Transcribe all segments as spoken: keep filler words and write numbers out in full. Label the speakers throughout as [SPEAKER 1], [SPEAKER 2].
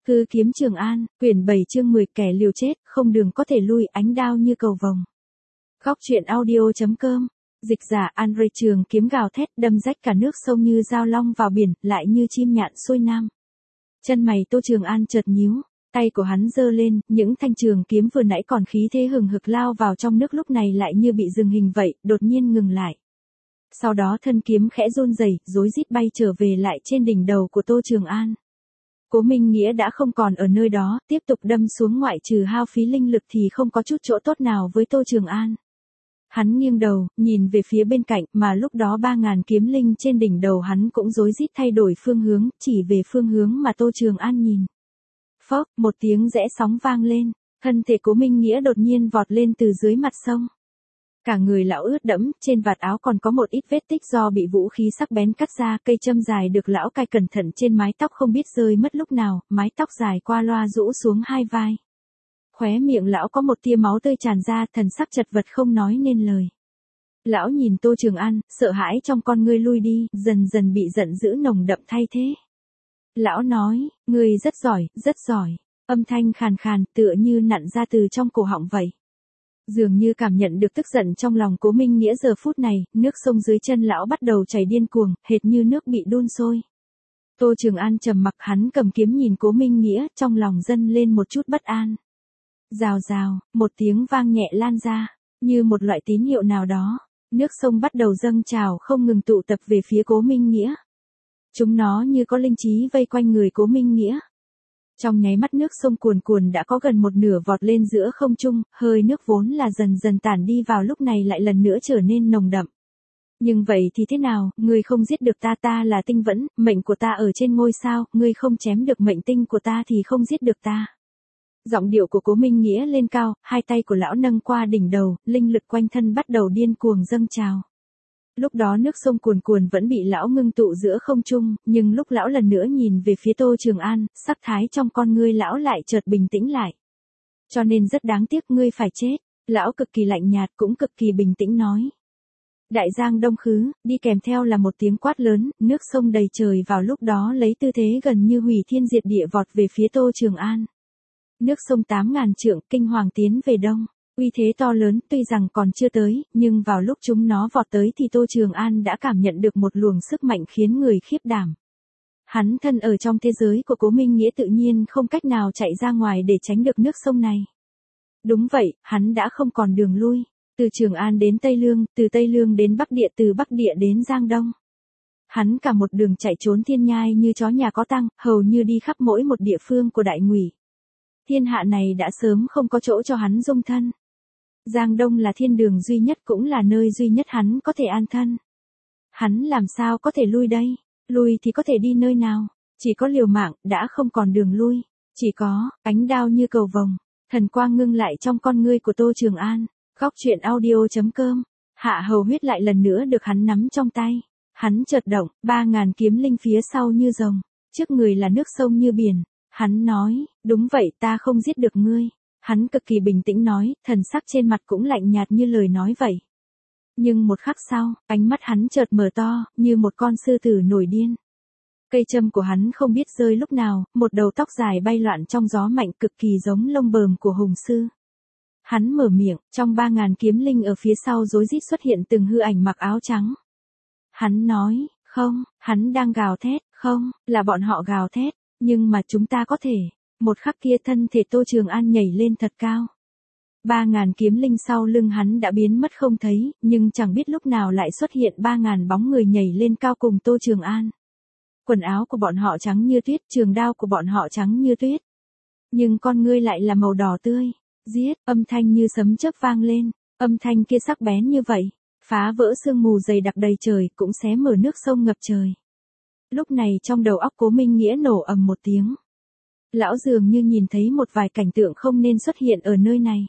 [SPEAKER 1] Hư kiếm Trường An, quyển bảy chương mười kẻ liều chết, không đường có thể lui, ánh đao như cầu vồng. Góc truyện audio.com. Dịch giả Andre Trường kiếm gào thét đâm rách cả nước sông như dao long vào biển, lại như chim nhạn xuôi nam. Chân mày Tô Trường An chợt nhíu, tay của hắn giơ lên, những thanh trường kiếm vừa nãy còn khí thế hừng hực lao vào trong nước lúc này lại như bị dừng hình vậy, đột nhiên ngừng lại. Sau đó thân kiếm khẽ run rẩy, rối rít bay trở về lại trên đỉnh đầu của Tô Trường An. Cố Minh Nghĩa đã không còn ở nơi đó, tiếp tục đâm xuống ngoại trừ hao phí linh lực thì không có chút chỗ tốt nào với Tô Trường An. Hắn nghiêng đầu, nhìn về phía bên cạnh mà lúc đó ba ngàn kiếm linh trên đỉnh đầu hắn cũng rối rít thay đổi phương hướng, chỉ về phương hướng mà Tô Trường An nhìn. Phốc, một tiếng rẽ sóng vang lên, thân thể Cố Minh Nghĩa đột nhiên vọt lên từ dưới mặt sông. Cả người lão ướt đẫm, trên vạt áo còn có một ít vết tích do bị vũ khí sắc bén cắt ra, cây châm dài được lão cài cẩn thận trên mái tóc không biết rơi mất lúc nào, mái tóc dài qua loa rũ xuống hai vai. Khóe miệng lão có một tia máu tươi tràn ra, thần sắc chật vật không nói nên lời. Lão nhìn Tô Trường An, sợ hãi trong con ngươi lui đi, dần dần bị giận dữ nồng đậm thay thế. Lão nói, ngươi rất giỏi, rất giỏi, âm thanh khàn khàn tựa như nặn ra từ trong cổ họng vậy. Dường như cảm nhận được tức giận trong lòng Cố Minh Nghĩa giờ phút này, nước sông dưới chân lão bắt đầu chảy điên cuồng, hệt như nước bị đun sôi. Tô Trường An trầm mặc, hắn cầm kiếm nhìn Cố Minh Nghĩa, trong lòng dâng lên một chút bất an. Rào rào, một tiếng vang nhẹ lan ra, như một loại tín hiệu nào đó, nước sông bắt đầu dâng trào không ngừng tụ tập về phía Cố Minh Nghĩa. Chúng nó như có linh trí vây quanh người Cố Minh Nghĩa. Trong nháy mắt nước sông cuồn cuồn đã có gần một nửa vọt lên giữa không trung, hơi nước vốn là dần dần tản đi vào lúc này lại lần nữa trở nên nồng đậm. Nhưng vậy thì thế nào, ngươi không giết được ta, ta là tinh vẫn, mệnh của ta ở trên ngôi sao, ngươi không chém được mệnh tinh của ta thì không giết được ta. Giọng điệu của Cố Minh Nghĩa lên cao, hai tay của lão nâng qua đỉnh đầu, linh lực quanh thân bắt đầu điên cuồng dâng trào. Lúc đó nước sông cuồn cuồn vẫn bị lão ngưng tụ giữa không trung, nhưng lúc lão lần nữa nhìn về phía Tô Trường An, sắc thái trong con ngươi lão lại chợt bình tĩnh lại. Cho nên rất đáng tiếc ngươi phải chết, lão cực kỳ lạnh nhạt cũng cực kỳ bình tĩnh nói. Đại giang đông khứ, đi kèm theo là một tiếng quát lớn, nước sông đầy trời vào lúc đó lấy tư thế gần như hủy thiên diệt địa vọt về phía Tô Trường An. Nước sông tám ngàn trượng, kinh hoàng tiến về đông. Uy thế to lớn tuy rằng còn chưa tới, nhưng vào lúc chúng nó vọt tới thì Tô Trường An đã cảm nhận được một luồng sức mạnh khiến người khiếp đảm. Hắn thân ở trong thế giới của Cố Minh Nghĩa tự nhiên không cách nào chạy ra ngoài để tránh được nước sông này. Đúng vậy, hắn đã không còn đường lui. Từ Trường An đến Tây Lương, từ Tây Lương đến Bắc Địa, từ Bắc Địa đến Giang Đông. Hắn cả một đường chạy trốn thiên nhai như chó nhà có tăng, hầu như đi khắp mỗi một địa phương của Đại Ngụy. Thiên hạ này đã sớm không có chỗ cho hắn dung thân. Giang Đông là thiên đường duy nhất cũng là nơi duy nhất hắn có thể an thân. Hắn làm sao có thể lui đây? Lui thì có thể đi nơi nào? Chỉ có liều mạng, đã không còn đường lui. Chỉ có, ánh đao như cầu vồng. Thần quang ngưng lại trong con ngươi của Tô Trường An. Góc truyện audio.com. Hạ hầu huyết lại lần nữa được hắn nắm trong tay. Hắn chợt động, ba ngàn kiếm linh phía sau như rồng. Trước người là nước sông như biển. Hắn nói, đúng vậy ta không giết được ngươi. Hắn cực kỳ bình tĩnh nói, thần sắc trên mặt cũng lạnh nhạt như lời nói vậy. Nhưng một khắc sau, ánh mắt hắn chợt mở to, như một con sư tử nổi điên. Cây châm của hắn không biết rơi lúc nào, một đầu tóc dài bay loạn trong gió mạnh cực kỳ giống lông bờm của hùng sư. Hắn mở miệng, trong ba ngàn kiếm linh ở phía sau rối rít xuất hiện từng hư ảnh mặc áo trắng. Hắn nói, không, hắn đang gào thét, không, là bọn họ gào thét, nhưng mà chúng ta có thể. Một khắc kia thân thể Tô Trường An nhảy lên thật cao. Ba ngàn kiếm linh sau lưng hắn đã biến mất không thấy, nhưng chẳng biết lúc nào lại xuất hiện ba ngàn bóng người nhảy lên cao cùng Tô Trường An. Quần áo của bọn họ trắng như tuyết, trường đao của bọn họ trắng như tuyết. Nhưng con ngươi lại là màu đỏ tươi. Giết, âm thanh như sấm chớp vang lên, âm thanh kia sắc bén như vậy, phá vỡ sương mù dày đặc đầy trời, cũng xé mở nước sông ngập trời. Lúc này trong đầu óc Cố Minh Nghĩa nổ ầm một tiếng. Lão dường như nhìn thấy một vài cảnh tượng không nên xuất hiện ở nơi này.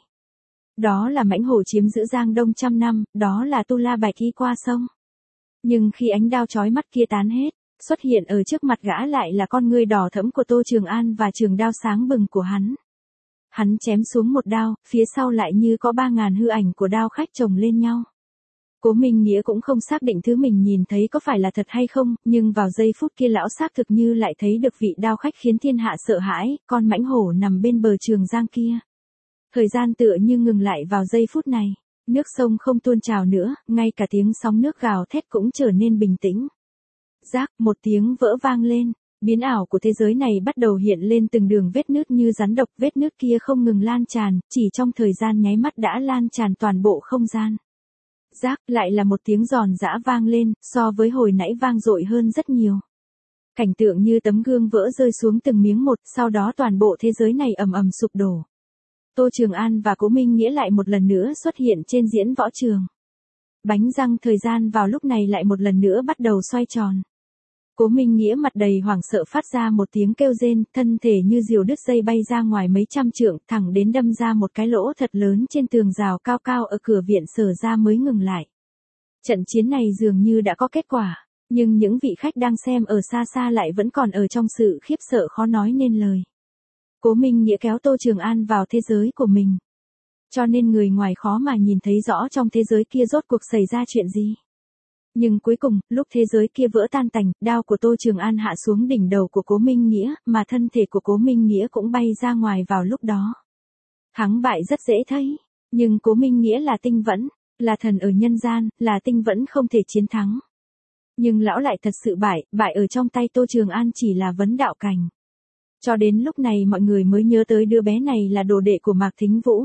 [SPEAKER 1] Đó là mãnh hổ chiếm giữ Giang Đông trăm năm, đó là Tu La Bạch Y qua sông. Nhưng khi ánh đao chói mắt kia tán hết, xuất hiện ở trước mặt gã lại là con ngươi đỏ thẫm của Tô Trường An và trường đao sáng bừng của hắn. Hắn chém xuống một đao, phía sau lại như có ba ngàn hư ảnh của đao khách chồng lên nhau. Cố Minh Nghĩa cũng không xác định thứ mình nhìn thấy có phải là thật hay không, nhưng vào giây phút kia lão xác thực như lại thấy được vị đao khách khiến thiên hạ sợ hãi, con mãnh hổ nằm bên bờ Trường Giang kia. Thời gian tựa như ngừng lại vào giây phút này, nước sông không tuôn trào nữa, ngay cả tiếng sóng nước gào thét cũng trở nên bình tĩnh. Rác, một tiếng vỡ vang lên, biến ảo của thế giới này bắt đầu hiện lên từng đường vết nứt như rắn độc, vết nứt kia không ngừng lan tràn, chỉ trong thời gian nháy mắt đã lan tràn toàn bộ không gian. Rác, lại là một tiếng giòn giã vang lên, so với hồi nãy vang dội hơn rất nhiều. Cảnh tượng như tấm gương vỡ rơi xuống từng miếng một, sau đó toàn bộ thế giới này ầm ầm sụp đổ. Tô Trường An và Cố Minh Nghĩa lại một lần nữa xuất hiện trên diễn võ trường. Bánh răng thời gian vào lúc này lại một lần nữa bắt đầu xoay tròn. Cố Minh Nghĩa mặt đầy hoảng sợ phát ra một tiếng kêu rên, thân thể như diều đứt dây bay ra ngoài mấy trăm trượng, thẳng đến đâm ra một cái lỗ thật lớn trên tường rào cao cao ở cửa viện Sở ra mới ngừng lại. Trận chiến này dường như đã có kết quả, nhưng những vị khách đang xem ở xa xa lại vẫn còn ở trong sự khiếp sợ khó nói nên lời. Cố Minh Nghĩa kéo Tô Trường An vào thế giới của mình. Cho nên người ngoài khó mà nhìn thấy rõ trong thế giới kia rốt cuộc xảy ra chuyện gì. Nhưng cuối cùng, lúc thế giới kia vỡ tan tành, đao của Tô Trường An hạ xuống đỉnh đầu của Cố Minh Nghĩa, mà thân thể của Cố Minh Nghĩa cũng bay ra ngoài vào lúc đó. Thắng bại rất dễ thấy, nhưng Cố Minh Nghĩa là tinh vẫn, là thần ở nhân gian, là tinh vẫn không thể chiến thắng. Nhưng lão lại thật sự bại, bại ở trong tay Tô Trường An chỉ là vấn đạo cảnh. Cho đến lúc này mọi người mới nhớ tới đứa bé này là đồ đệ của Mạc Thính Vũ.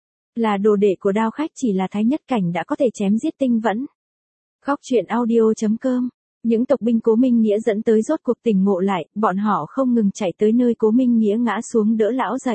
[SPEAKER 1] Là đồ đệ của đao khách, chỉ là thái nhất cảnh đã có thể chém giết tinh vẫn. Góc truyện audio chấm com. Những tộc binh Cố Minh Nghĩa dẫn tới rốt cuộc tỉnh ngộ lại, bọn họ không ngừng chạy tới nơi Cố Minh Nghĩa ngã xuống đỡ lão dậy.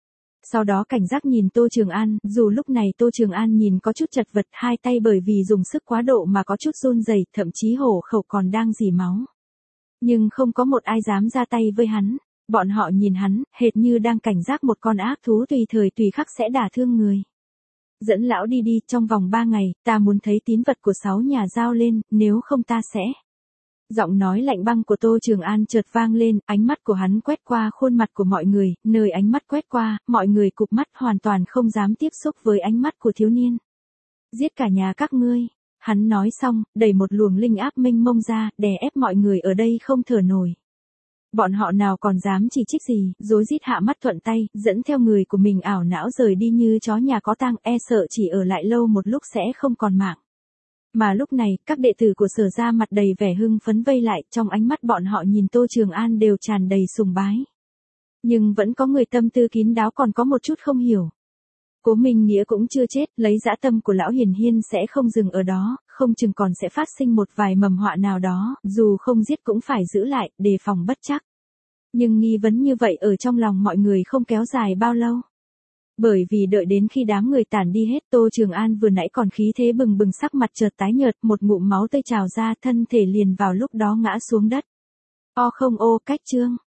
[SPEAKER 1] Sau đó cảnh giác nhìn Tô Trường An, dù lúc này Tô Trường An nhìn có chút chật vật, hai tay bởi vì dùng sức quá độ mà có chút run rẩy, thậm chí hổ khẩu còn đang rỉ máu. Nhưng không có một ai dám ra tay với hắn, bọn họ nhìn hắn, hệt như đang cảnh giác một con ác thú tùy thời tùy khắc sẽ đả thương người. Dẫn lão đi đi, trong vòng ba ngày, ta muốn thấy tín vật của sáu nhà giao lên, nếu không ta sẽ. Giọng nói lạnh băng của Tô Trường An chợt vang lên, ánh mắt của hắn quét qua khuôn mặt của mọi người, nơi ánh mắt quét qua, mọi người cụp mắt hoàn toàn không dám tiếp xúc với ánh mắt của thiếu niên. Giết cả nhà các ngươi. Hắn nói xong, đẩy một luồng linh áp mênh mông ra, đè ép mọi người ở đây không thở nổi. Bọn họ nào còn dám chỉ trích gì, rối rít hạ mắt thuận tay, dẫn theo người của mình ảo não rời đi như chó nhà có tang, e sợ chỉ ở lại lâu một lúc sẽ không còn mạng. Mà lúc này, các đệ tử của Sở ra mặt đầy vẻ hưng phấn vây lại, trong ánh mắt bọn họ nhìn Tô Trường An đều tràn đầy sùng bái. Nhưng vẫn có người tâm tư kín đáo còn có một chút không hiểu. Cố Minh Nghĩa cũng chưa chết, lấy dã tâm của lão hiền hiên sẽ không dừng ở đó, không chừng còn sẽ phát sinh một vài mầm họa nào đó, dù không giết cũng phải giữ lại, đề phòng bất chắc. Nhưng nghi vấn như vậy ở trong lòng mọi người không kéo dài bao lâu. Bởi vì đợi đến khi đám người tản đi hết, Tô Trường An vừa nãy còn khí thế bừng bừng sắc mặt chợt tái nhợt, một ngụm máu tươi trào ra, thân thể liền vào lúc đó ngã xuống đất. O không ô, cách chương.